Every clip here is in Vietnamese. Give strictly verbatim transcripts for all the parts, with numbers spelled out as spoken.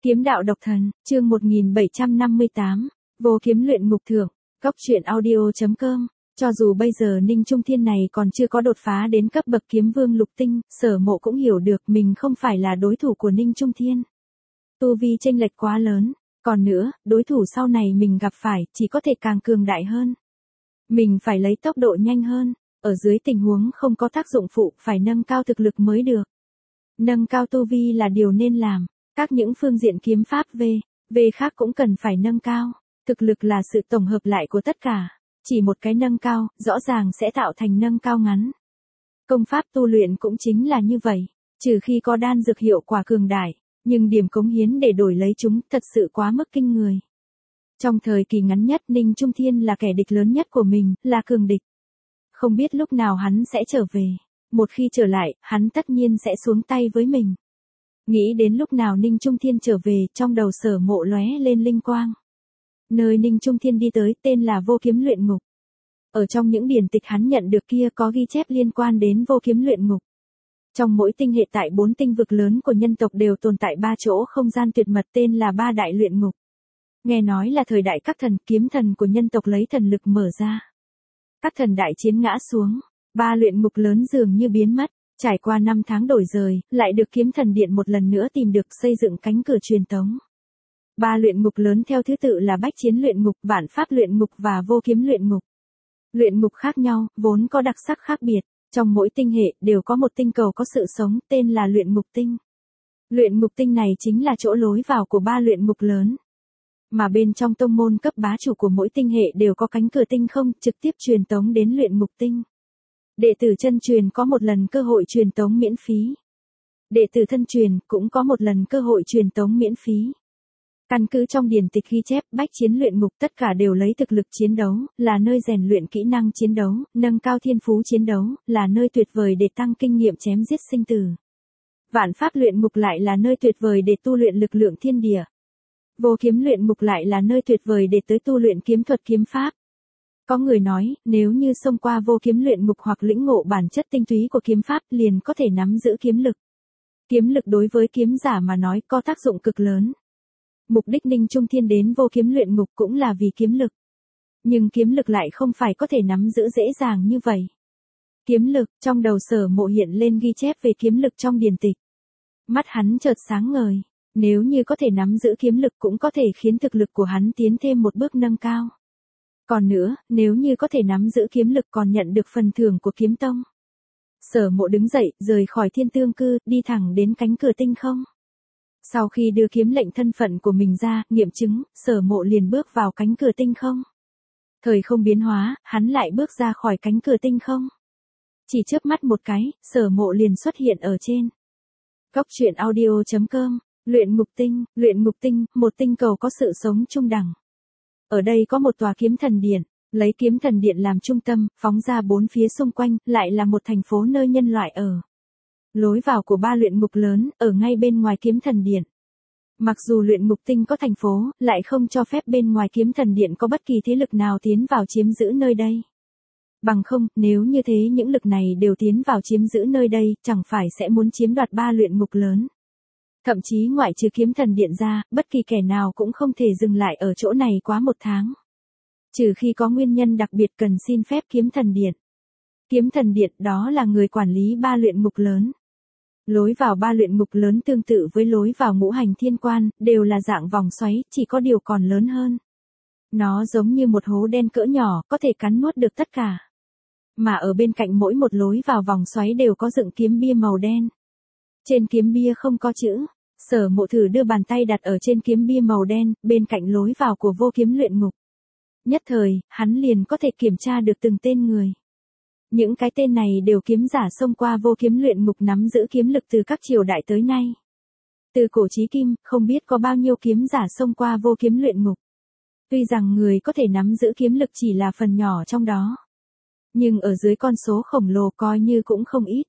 Kiếm đạo độc thần, chương một nghìn bảy trăm năm mươi tám, vô kiếm luyện ngục thưởng, góc truyện audio.com. Cho dù bây giờ Ninh Trung Thiên này còn chưa có đột phá đến cấp bậc kiếm vương lục tinh, Sở Mộ cũng hiểu được mình không phải là đối thủ của Ninh Trung Thiên. Tu vi chênh lệch quá lớn, còn nữa, đối thủ sau này mình gặp phải chỉ có thể càng cường đại hơn. Mình phải lấy tốc độ nhanh hơn, ở dưới tình huống không có tác dụng phụ phải nâng cao thực lực mới được. Nâng cao tu vi là điều nên làm. Các những phương diện kiếm pháp V, V khác cũng cần phải nâng cao. Thực lực là sự tổng hợp lại của tất cả. Chỉ một cái nâng cao, rõ ràng sẽ tạo thành nâng cao ngắn. Công pháp tu luyện cũng chính là như vậy. Trừ khi có đan dược hiệu quả cường đại, nhưng điểm cống hiến để đổi lấy chúng thật sự quá mức kinh người. Trong thời kỳ ngắn nhất Ninh Trung Thiên là kẻ địch lớn nhất của mình, là cường địch. Không biết lúc nào hắn sẽ trở về. Một khi trở lại, hắn tất nhiên sẽ xuống tay với mình. Nghĩ đến lúc nào Ninh Trung Thiên trở về, trong đầu Sở Mộ lóe lên linh quang. Nơi Ninh Trung Thiên đi tới tên là vô kiếm luyện ngục. Ở trong những điển tịch hắn nhận được kia có ghi chép liên quan đến vô kiếm luyện ngục. Trong mỗi tinh hệ tại bốn tinh vực lớn của nhân tộc đều tồn tại ba chỗ không gian tuyệt mật tên là ba đại luyện ngục. Nghe nói là thời đại các thần kiếm thần của nhân tộc lấy thần lực mở ra. Các thần đại chiến ngã xuống, ba luyện ngục lớn dường như biến mất. Trải qua năm tháng đổi rời, lại được kiếm thần điện một lần nữa tìm được xây dựng cánh cửa truyền tống. Ba luyện ngục lớn theo thứ tự là bách chiến luyện ngục, vạn pháp luyện ngục và vô kiếm luyện ngục. Luyện ngục khác nhau, vốn có đặc sắc khác biệt. Trong mỗi tinh hệ đều có một tinh cầu có sự sống, tên là luyện ngục tinh. Luyện ngục tinh này chính là chỗ lối vào của ba luyện ngục lớn. Mà bên trong tông môn cấp bá chủ của mỗi tinh hệ đều có cánh cửa tinh không trực tiếp truyền tống đến luyện ngục tinh. Đệ tử chân truyền có một lần cơ hội truyền tống miễn phí. Đệ tử thân truyền cũng có một lần cơ hội truyền tống miễn phí. Căn cứ trong điển tịch ghi chép, bách chiến luyện ngục tất cả đều lấy thực lực chiến đấu, là nơi rèn luyện kỹ năng chiến đấu, nâng cao thiên phú chiến đấu, là nơi tuyệt vời để tăng kinh nghiệm chém giết sinh tử. Vạn pháp luyện ngục lại là nơi tuyệt vời để tu luyện lực lượng thiên địa. Vô kiếm luyện ngục lại là nơi tuyệt vời để tới tu luyện kiếm thuật kiếm pháp. Có người nói, nếu như xông qua vô kiếm luyện ngục hoặc lĩnh ngộ bản chất tinh túy của kiếm pháp liền có thể nắm giữ kiếm lực. Kiếm lực đối với kiếm giả mà nói có tác dụng cực lớn. Mục đích Ninh Trung Thiên đến vô kiếm luyện ngục cũng là vì kiếm lực. Nhưng kiếm lực lại không phải có thể nắm giữ dễ dàng như vậy. Kiếm lực, trong đầu Sở Mộ hiện lên ghi chép về kiếm lực trong điển tịch. Mắt hắn chợt sáng ngời, nếu như có thể nắm giữ kiếm lực cũng có thể khiến thực lực của hắn tiến thêm một bước nâng cao. Còn nữa, nếu như có thể nắm giữ kiếm lực còn nhận được phần thưởng của kiếm tông. Sở Mộ đứng dậy, rời khỏi thiên tương cư, đi thẳng đến cánh cửa tinh không. Sau khi đưa kiếm lệnh thân phận của mình ra, nghiệm chứng, Sở Mộ liền bước vào cánh cửa tinh không. Thời không biến hóa, hắn lại bước ra khỏi cánh cửa tinh không. Chỉ chớp mắt một cái, Sở Mộ liền xuất hiện ở trên. Góc truyện audio.com, luyện ngục tinh, luyện ngục tinh, một tinh cầu có sự sống trung đẳng. Ở đây có một tòa kiếm thần điện, lấy kiếm thần điện làm trung tâm, phóng ra bốn phía xung quanh, lại là một thành phố nơi nhân loại ở. Lối vào của ba luyện ngục lớn, ở ngay bên ngoài kiếm thần điện. Mặc dù luyện ngục tinh có thành phố, lại không cho phép bên ngoài kiếm thần điện có bất kỳ thế lực nào tiến vào chiếm giữ nơi đây. Bằng không, nếu như thế những lực này đều tiến vào chiếm giữ nơi đây, chẳng phải sẽ muốn chiếm đoạt ba luyện ngục lớn. Thậm chí ngoại trừ kiếm thần điện ra, bất kỳ kẻ nào cũng không thể dừng lại ở chỗ này quá một tháng. Trừ khi có nguyên nhân đặc biệt cần xin phép kiếm thần điện. Kiếm thần điện đó là người quản lý ba luyện ngục lớn. Lối vào ba luyện ngục lớn tương tự với lối vào ngũ hành thiên quan, đều là dạng vòng xoáy, chỉ có điều còn lớn hơn. Nó giống như một hố đen cỡ nhỏ, có thể cắn nuốt được tất cả. Mà ở bên cạnh mỗi một lối vào vòng xoáy đều có dựng kiếm bia màu đen. Trên kiếm bia không có chữ. Sở Mộ thử đưa bàn tay đặt ở trên kiếm bia màu đen, bên cạnh lối vào của vô kiếm luyện ngục. Nhất thời, hắn liền có thể kiểm tra được từng tên người. Những cái tên này đều kiếm giả xông qua vô kiếm luyện ngục nắm giữ kiếm lực từ các triều đại tới nay. Từ cổ chí kim, không biết có bao nhiêu kiếm giả xông qua vô kiếm luyện ngục. Tuy rằng người có thể nắm giữ kiếm lực chỉ là phần nhỏ trong đó. Nhưng ở dưới con số khổng lồ coi như cũng không ít.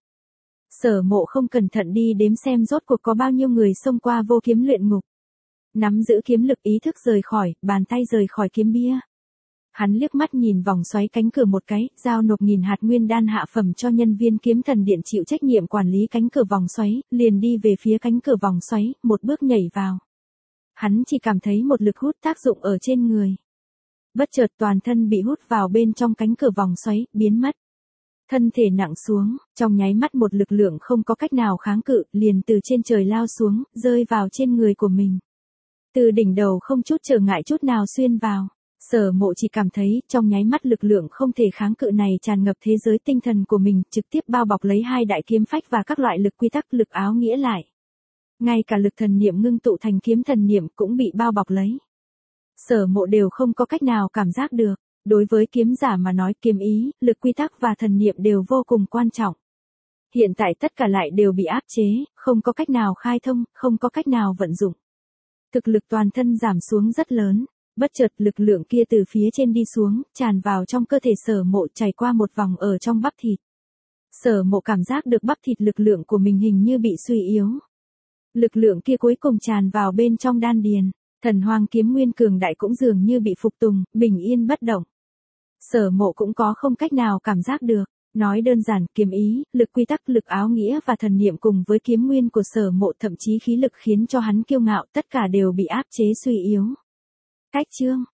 Sở Mộ không cẩn thận đi đếm xem rốt cuộc có bao nhiêu người xông qua vô kiếm luyện ngục. Nắm giữ kiếm lực ý thức rời khỏi, bàn tay rời khỏi kiếm bia. Hắn liếc mắt nhìn vòng xoáy cánh cửa một cái, giao nộp nghìn hạt nguyên đan hạ phẩm cho nhân viên kiếm thần điện chịu trách nhiệm quản lý cánh cửa vòng xoáy, liền đi về phía cánh cửa vòng xoáy, một bước nhảy vào. Hắn chỉ cảm thấy một lực hút tác dụng ở trên người. Bất chợt toàn thân bị hút vào bên trong cánh cửa vòng xoáy, biến mất. Thân thể nặng xuống, trong nháy mắt một lực lượng không có cách nào kháng cự, liền từ trên trời lao xuống, rơi vào trên người của mình. Từ đỉnh đầu không chút trở ngại chút nào xuyên vào. Sở Mộ chỉ cảm thấy trong nháy mắt lực lượng không thể kháng cự này tràn ngập thế giới tinh thần của mình, trực tiếp bao bọc lấy hai đại kiếm phách và các loại lực quy tắc lực áo nghĩa lại. Ngay cả lực thần niệm ngưng tụ thành kiếm thần niệm cũng bị bao bọc lấy. Sở Mộ đều không có cách nào cảm giác được. Đối với kiếm giả mà nói, kiếm ý, lực quy tắc và thần niệm đều vô cùng quan trọng. Hiện tại tất cả lại đều bị áp chế, không có cách nào khai thông, không có cách nào vận dụng. Thực lực toàn thân giảm xuống rất lớn, bất chợt lực lượng kia từ phía trên đi xuống, tràn vào trong cơ thể Sở Mộ, chảy qua một vòng ở trong bắp thịt. Sở Mộ cảm giác được bắp thịt lực lượng của mình hình như bị suy yếu. Lực lượng kia cuối cùng tràn vào bên trong đan điền, thần hoang kiếm nguyên cường đại cũng dường như bị phục tùng, bình yên bất động. Sở Mộ cũng có không cách nào cảm giác được. Nói đơn giản, kiếm ý, lực quy tắc, lực áo nghĩa và thần niệm cùng với kiếm nguyên của Sở Mộ thậm chí khí lực khiến cho hắn kiêu ngạo tất cả đều bị áp chế suy yếu. Cách chương